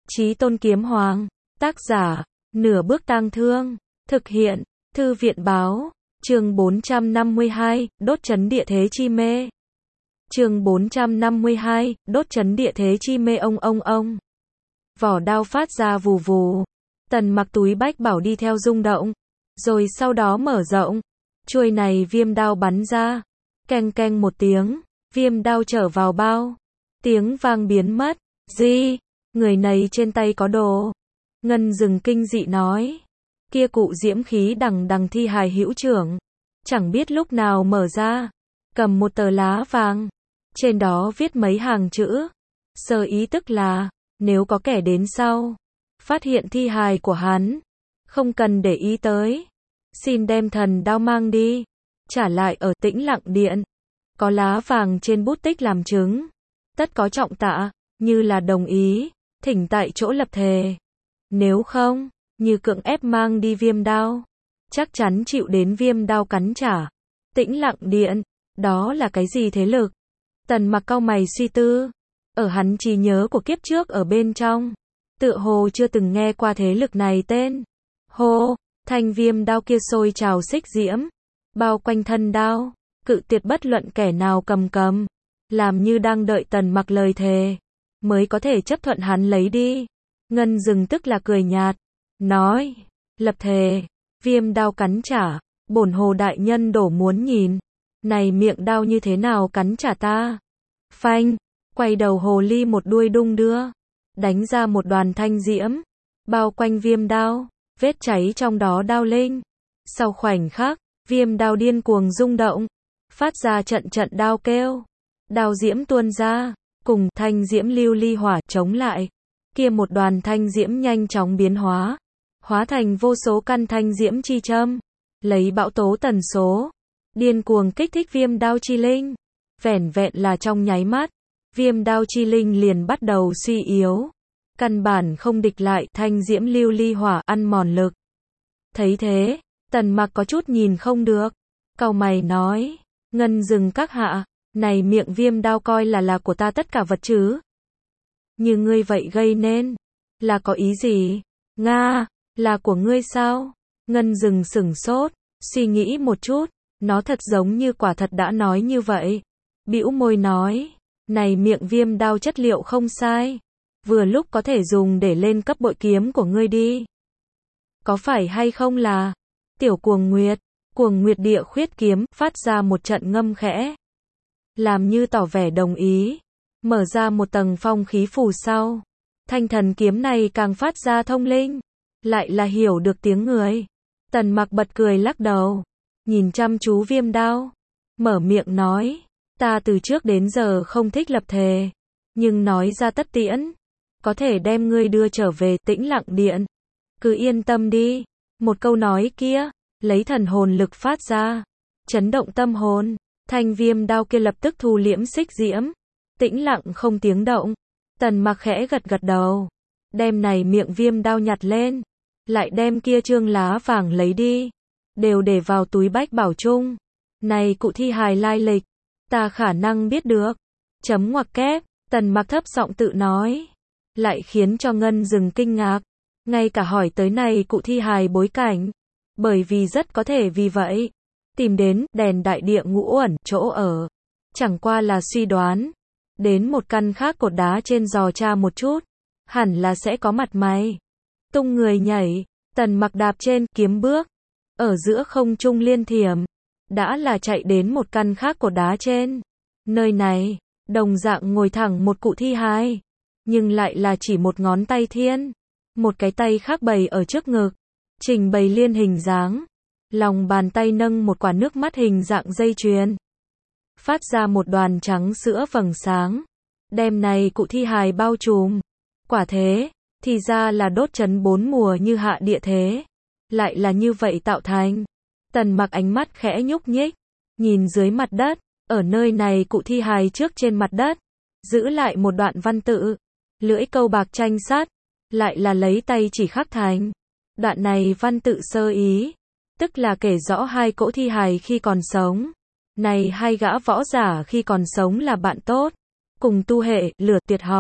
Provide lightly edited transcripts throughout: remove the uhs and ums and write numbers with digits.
Chí Tôn Kiếm Hoàng, tác giả, Nửa Bước Tang Thương, thực hiện, Thư viện báo, chương 452, đốt chấn địa thế chi mê. Chương 452, đốt chấn địa thế chi mê ông. Vỏ đao phát ra vù vù. Tần Mặc túi bách bảo đi theo rung động, rồi sau đó mở rộng. Chuôi này viêm đao bắn ra, keng keng một tiếng, viêm đao trở vào bao. Tiếng vang biến mất. Gì? Người này trên tay có đồ. Ngân Dừng kinh dị nói. Kia cụ diễm khí đằng đằng thi hài hữu trưởng, chẳng biết lúc nào mở ra, cầm một tờ lá vàng, trên đó viết mấy hàng chữ. Sơ ý tức là, nếu có kẻ đến sau, phát hiện thi hài của hắn, không cần để ý tới, xin đem thần đao mang đi, trả lại ở Tĩnh Lặng Điện. Có lá vàng trên bút tích làm chứng, tất có trọng tạ, như là đồng ý, thỉnh tại chỗ lập thề. Nếu không, như cưỡng ép mang đi viêm đao, chắc chắn chịu đến viêm đao cắn trả. Tĩnh Lặng Điện, đó là cái gì thế lực? Tần Mặc cau mày suy tư, ở hắn trí nhớ của kiếp trước ở bên trong, tựa hồ chưa từng nghe qua thế lực này tên. Hô, thanh viêm đao kia sôi trào xích diễm, bao quanh thân đao, cự tuyệt bất luận kẻ nào cầm, làm như đang đợi Tần Mặc lời thề, mới có thể chấp thuận hắn lấy đi. Ngân Dừng tức là cười nhạt, nói, lập thề, viêm đao cắn trả, bổn hồ đại nhân đổ muốn nhìn, này miệng đao như thế nào cắn trả ta. Phanh, quay đầu hồ ly một đuôi đung đưa, đánh ra một đoàn thanh diễm, bao quanh viêm đao, vết cháy trong đó đao linh. Sau khoảnh khắc, viêm đao điên cuồng rung động, phát ra trận đao kêu, đao diễm tuôn ra, cùng thanh diễm lưu ly hỏa chống lại. Kia một đoàn thanh diễm nhanh chóng biến hóa, hóa thành vô số căn thanh diễm chi châm, lấy bão tố tần số, điên cuồng kích thích viêm đao chi linh. Vẻn vẹn là trong nháy mắt, viêm đao chi linh liền bắt đầu suy yếu, căn bản không địch lại thanh diễm lưu ly hỏa ăn mòn lực. Thấy thế, Tần Mặc có chút nhìn không được, cau mày nói, Ngân Dừng các hạ, này miệng viêm đao coi là của ta tất cả vật chứ? Như ngươi vậy gây nên, là có ý gì? Nga, là của ngươi sao? Ngân Dừng sửng sốt, suy nghĩ một chút, nó thật giống như quả thật đã nói như vậy. Bĩu môi nói, này miệng viêm đao chất liệu không sai, vừa lúc có thể dùng để lên cấp bội kiếm của ngươi đi. Có phải hay không là Tiểu Cuồng Nguyệt địa khuyết kiếm, phát ra một trận ngâm khẽ, làm như tỏ vẻ đồng ý, mở ra một tầng phong khí phù sau. Thanh thần kiếm này càng phát ra thông linh, lại là hiểu được tiếng người. Tần Mặc bật cười lắc đầu, nhìn chăm chú viêm đao, mở miệng nói, ta từ trước đến giờ không thích lập thề, nhưng nói ra tất tiễn, có thể đem ngươi đưa trở về Tĩnh Lặng Điện. Cứ yên tâm đi. Một câu nói kia, lấy thần hồn lực phát ra, chấn động tâm hồn. Thanh viêm đao kia lập tức thu liễm xích diễm, tĩnh lặng không tiếng động. Tần Mặc khẽ gật đầu, đem này miệng viêm đao nhặt lên, lại đem kia trương lá vàng lấy đi, đều để vào túi bách bảo chung. Này cụ thi hài lai lịch, ta khả năng biết được. Chấm ngoặc kép, Tần Mặc thấp giọng tự nói, lại khiến cho Ngân Dừng kinh ngạc, ngay cả hỏi tới này cụ thi hài bối cảnh, bởi vì rất có thể vì vậy tìm đến đèn đại địa ngũ uẩn chỗ ở, chẳng qua là suy đoán, đến một căn khác cột đá trên dò tra một chút, hẳn là sẽ có mặt mày. Tung người nhảy, Tần Mặc đạp trên kiếm bước, ở giữa không trung liên thiểm, đã là chạy đến một căn khác cột đá trên. Nơi này, đồng dạng ngồi thẳng một cụ thi hài, nhưng lại là chỉ một ngón tay thiên, một cái tay khác bày ở trước ngực, trình bày liên hình dáng. Lòng bàn tay nâng một quả nước mắt hình dạng dây chuyền, phát ra một đoàn trắng sữa vầng sáng, đem này cụ thi hài bao trùm. Quả thế, thì ra là đốt chấn 4 mùa như hạ địa thế, lại là như vậy tạo thành. Tần Mặc ánh mắt khẽ nhúc nhích, nhìn dưới mặt đất, ở nơi này cụ thi hài trước trên mặt đất, giữ lại một đoạn văn tự, lưỡi câu bạc tranh sát, lại là lấy tay chỉ khắc thành. Đoạn này văn tự sơ ý, tức là kể rõ hai cỗ thi hài khi còn sống. Này hai gã võ giả khi còn sống là bạn tốt, cùng tu hệ, lửa tuyệt học.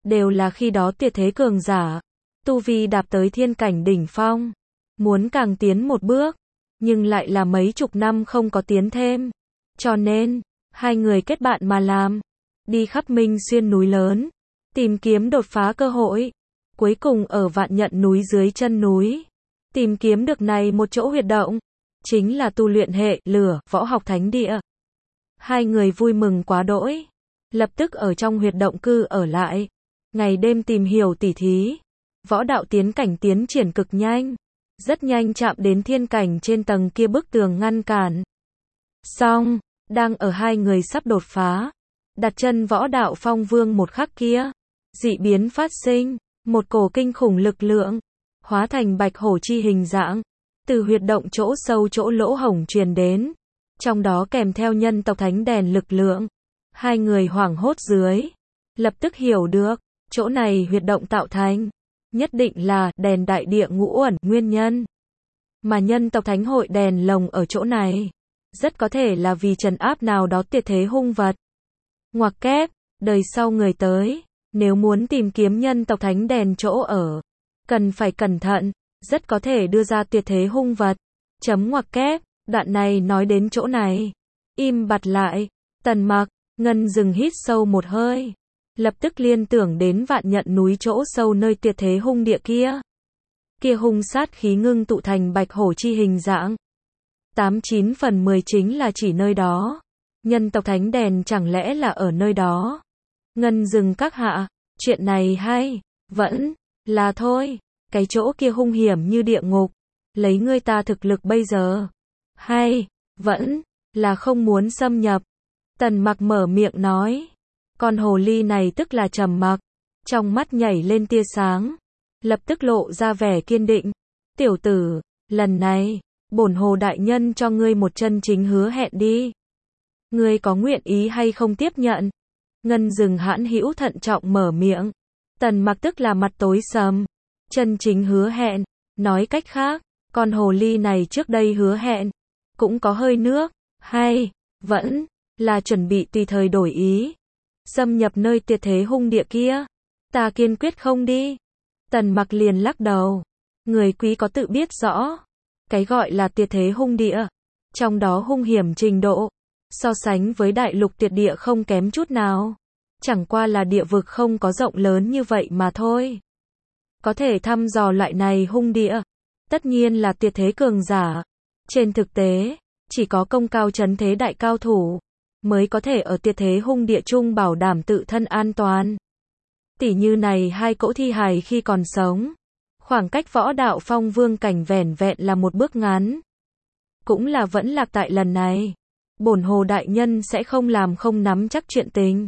đều là khi đó tuyệt thế cường giả, tu vi đạp tới thiên cảnh đỉnh phong, muốn càng tiến một bước, nhưng lại là mấy chục năm không có tiến thêm. Cho nên, hai người kết bạn mà làm, đi khắp Minh Xuyên núi lớn, tìm kiếm đột phá cơ hội. Cuối cùng ở Vạn Nhận núi dưới chân núi, tìm kiếm được này một chỗ huyệt động, chính là tu luyện hệ lửa võ học thánh địa. Hai người vui mừng quá đỗi, lập tức ở trong huyệt động cư ở lại, ngày đêm tìm hiểu tỉ thí. Võ đạo tiến cảnh tiến triển cực nhanh, rất nhanh chạm đến thiên cảnh trên tầng kia bức tường ngăn cản. Xong, đang ở hai người sắp đột phá, đặt chân võ đạo phong vương một khắc kia, dị biến phát sinh, một cổ kinh khủng lực lượng, hóa thành bạch hổ chi hình dạng, từ huyệt động chỗ sâu chỗ lỗ hổng truyền đến, trong đó kèm theo nhân tộc thánh đèn lực lượng. Hai người hoảng hốt dưới, lập tức hiểu được, chỗ này huyệt động tạo thành, nhất định là đèn đại địa ngũ uẩn nguyên nhân. Mà nhân tộc thánh hội đèn lồng ở chỗ này, rất có thể là vì trấn áp nào đó tuyệt thế hung vật. Ngoặc kép, đời sau người tới, nếu muốn tìm kiếm nhân tộc thánh đèn chỗ ở, cần phải cẩn thận, rất có thể đưa ra tuyệt thế hung vật. Chấm ngoặc kép, đoạn này nói đến chỗ này, im bặt lại, Tần Mặc, Ngân dừng hít sâu một hơi, lập tức liên tưởng đến Vạn Nhận núi chỗ sâu nơi tuyệt thế hung địa kia. Kia hung sát khí ngưng tụ thành bạch hổ chi hình dạng. 89 phần 10 chính là chỉ nơi đó. Nhân tộc thánh đèn chẳng lẽ là ở nơi đó? Ngân dừng các hạ, chuyện này hay, vẫn là thôi, cái chỗ kia hung hiểm như địa ngục, lấy ngươi ta thực lực bây giờ, hay vẫn là không muốn xâm nhập. Tần Mặc mở miệng nói, con hồ ly này tức là Trầm Mặc, trong mắt nhảy lên tia sáng, lập tức lộ ra vẻ kiên định. Tiểu tử, lần này, bổn hồ đại nhân cho ngươi một chân chính hứa hẹn đi. Ngươi có nguyện ý hay không tiếp nhận? Ngân dừng hãn hữu thận trọng mở miệng. Tần Mặc tức là mặt tối sầm. Chân chính hứa hẹn, nói cách khác, con hồ ly này trước đây hứa hẹn, cũng có hơi nước, hay vẫn là chuẩn bị tùy thời đổi ý, xâm nhập nơi tuyệt thế hung địa kia. Ta kiên quyết không đi. Tần Mặc liền lắc đầu. Người quý có tự biết rõ, cái gọi là tuyệt thế hung địa, trong đó hung hiểm trình độ, so sánh với đại lục tuyệt địa không kém chút nào. Chẳng qua là địa vực không có rộng lớn như vậy mà thôi. Có thể thăm dò loại này hung địa, tất nhiên là tuyệt thế cường giả. Trên thực tế, chỉ có công cao trấn thế đại cao thủ, mới có thể ở tuyệt thế hung địa chung bảo đảm tự thân an toàn. Tỉ như này hai cỗ thi hài khi còn sống, khoảng cách võ đạo phong vương cảnh vẻn vẹn là một bước ngắn. Cũng là vẫn lạc tại lần này. Bổn hồ đại nhân sẽ không làm không nắm chắc chuyện tình.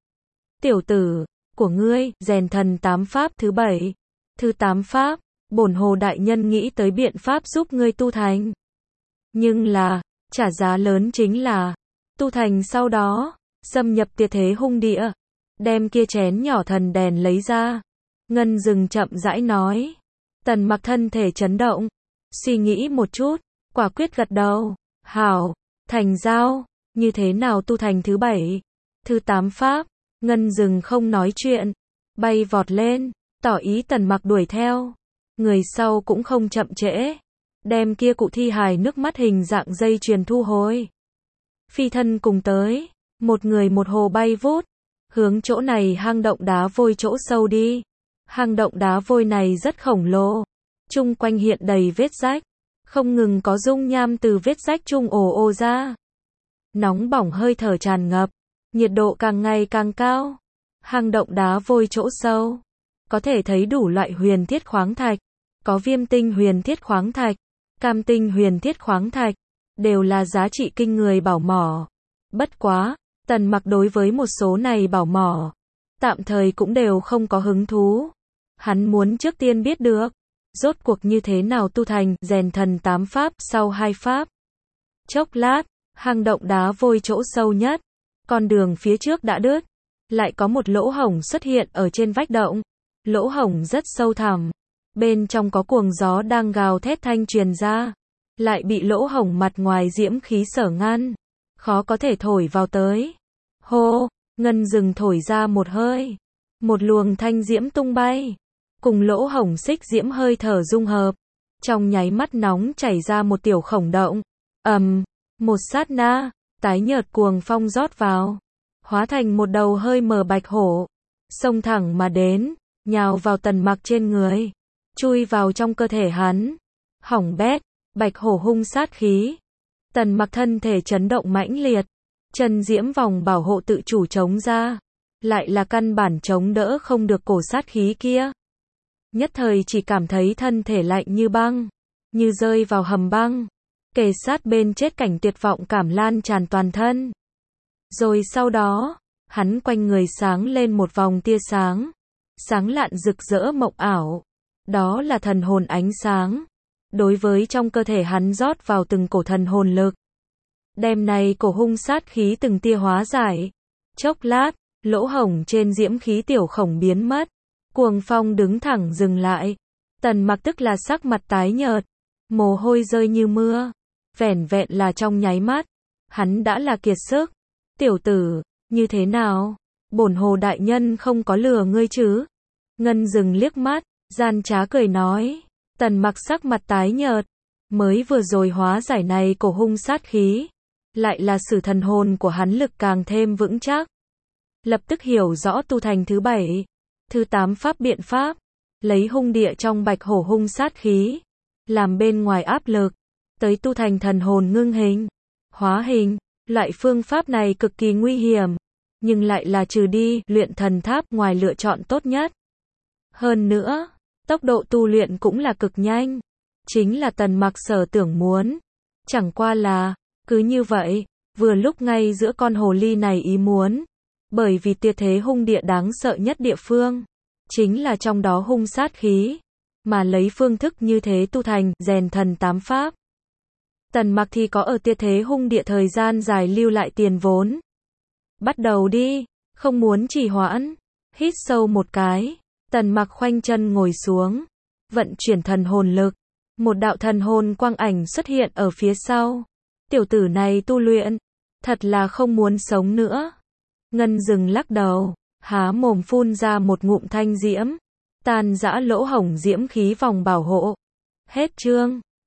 Tiểu tử, của ngươi, rèn thần 8 pháp thứ 7. Thứ 8 pháp, bổn hồ đại nhân nghĩ tới biện pháp giúp ngươi tu thành. Nhưng là, trả giá lớn chính là, tu thành sau đó, xâm nhập tuyệt thế hung địa, đem kia chén nhỏ thần đèn lấy ra. Ngân dừng chậm rãi nói. Tần Mặc thân thể chấn động, suy nghĩ một chút, quả quyết gật đầu. Hảo, thành giao, như thế nào tu thành thứ 7, thứ 8 pháp? Ngân dừng không nói chuyện, bay vọt lên, tỏ ý Tần Mặc đuổi theo. Người sau cũng không chậm trễ, đem kia cụ thi hài nước mắt hình dạng dây chuyền thu hồi. Phi thân cùng tới, một người một hồ bay vút, hướng chỗ này hang động đá vôi chỗ sâu đi. Hang động đá vôi này rất khổng lồ, chung quanh hiện đầy vết rách, không ngừng có dung nham từ vết rách chung ồ ồ ra. Nóng bỏng hơi thở tràn ngập, nhiệt độ càng ngày càng cao. Hang động đá vôi chỗ sâu, có thể thấy đủ loại huyền thiết khoáng thạch, có viêm tinh huyền thiết khoáng thạch, cam tinh huyền thiết khoáng thạch, đều là giá trị kinh người bảo mỏ. Bất quá, Tần Mặc đối với một số này bảo mỏ, tạm thời cũng đều không có hứng thú. Hắn muốn trước tiên biết được, rốt cuộc như thế nào tu thành rèn thần 8 pháp sau 2 pháp. Chốc lát, hang động đá vôi chỗ sâu nhất, con đường phía trước đã đứt, lại có một lỗ hổng xuất hiện ở trên vách động. Lỗ hổng rất sâu thẳm, bên trong có cuồng gió đang gào thét thanh truyền ra, lại bị lỗ hổng mặt ngoài diễm khí sở ngăn, khó có thể thổi vào tới. Hô, Ngân dừng thổi ra một hơi, một luồng thanh diễm tung bay, cùng lỗ hổng xích diễm hơi thở dung hợp, trong nháy mắt nóng chảy ra một tiểu khổng động. Một sát na, tái nhợt cuồng phong rót vào, hóa thành một đầu hơi mờ bạch hổ, xông thẳng mà đến, nhào vào Tần Mặc trên người, chui vào trong cơ thể hắn. Hỏng bét, bạch hổ hung sát khí. Tần Mặc thân thể chấn động mãnh liệt, chân diễm vòng bảo hộ tự chủ chống ra, lại là căn bản chống đỡ không được cổ sát khí kia. Nhất thời chỉ cảm thấy thân thể lạnh như băng, như rơi vào hầm băng, kề sát bên chết, cảnh tuyệt vọng cảm lan tràn toàn thân. Rồi sau đó, hắn quanh người sáng lên một vòng tia sáng, sáng lạn rực rỡ mộng ảo. Đó là thần hồn ánh sáng. Đối với trong cơ thể hắn rót vào từng cổ thần hồn lực. Đem này cổ hung sát khí từng tia hóa giải. Chốc lát, lỗ hổng trên diễm khí tiểu khổng biến mất. Cuồng phong đứng thẳng dừng lại. Tần Mặc tức là sắc mặt tái nhợt, mồ hôi rơi như mưa. Vẻn vẹn là trong nháy mắt, hắn đã là kiệt sức. Tiểu tử, như thế nào? Bổn hồ đại nhân không có lừa ngươi chứ? Ngân Dừng liếc mắt, gian trá cười nói. Tần Mặc sắc mặt tái nhợt, mới vừa rồi hóa giải này cổ hung sát khí, lại là sử thần hồn của hắn lực càng thêm vững chắc. Lập tức hiểu rõ tu thành thứ 7, thứ 8 pháp biện pháp, lấy hung địa trong bạch hổ hung sát khí, làm bên ngoài áp lực, tới tu thành thần hồn ngưng hình, hóa hình. Loại phương pháp này cực kỳ nguy hiểm, nhưng lại là trừ đi luyện thần tháp ngoài lựa chọn tốt nhất. Hơn nữa, tốc độ tu luyện cũng là cực nhanh, chính là Tần Mặc sở tưởng muốn. Chẳng qua là, cứ như vậy, vừa lúc ngay giữa con hồ ly này ý muốn, bởi vì tuyệt thế hung địa đáng sợ nhất địa phương, chính là trong đó hung sát khí, mà lấy phương thức như thế tu thành rèn thần 8 pháp. Tần Mặc thì có ở tuyệt thế hung địa thời gian dài lưu lại tiền vốn. Bắt đầu đi, không muốn trì hoãn. Hít sâu một cái, Tần Mặc khoanh chân ngồi xuống, vận chuyển thần hồn lực. Một đạo thần hồn quang ảnh xuất hiện ở phía sau. Tiểu tử này tu luyện, thật là không muốn sống nữa. Ngân Dừng lắc đầu, há mồm phun ra một ngụm thanh diễm, tan rã lỗ hổng diễm khí vòng bảo hộ. Hết chương.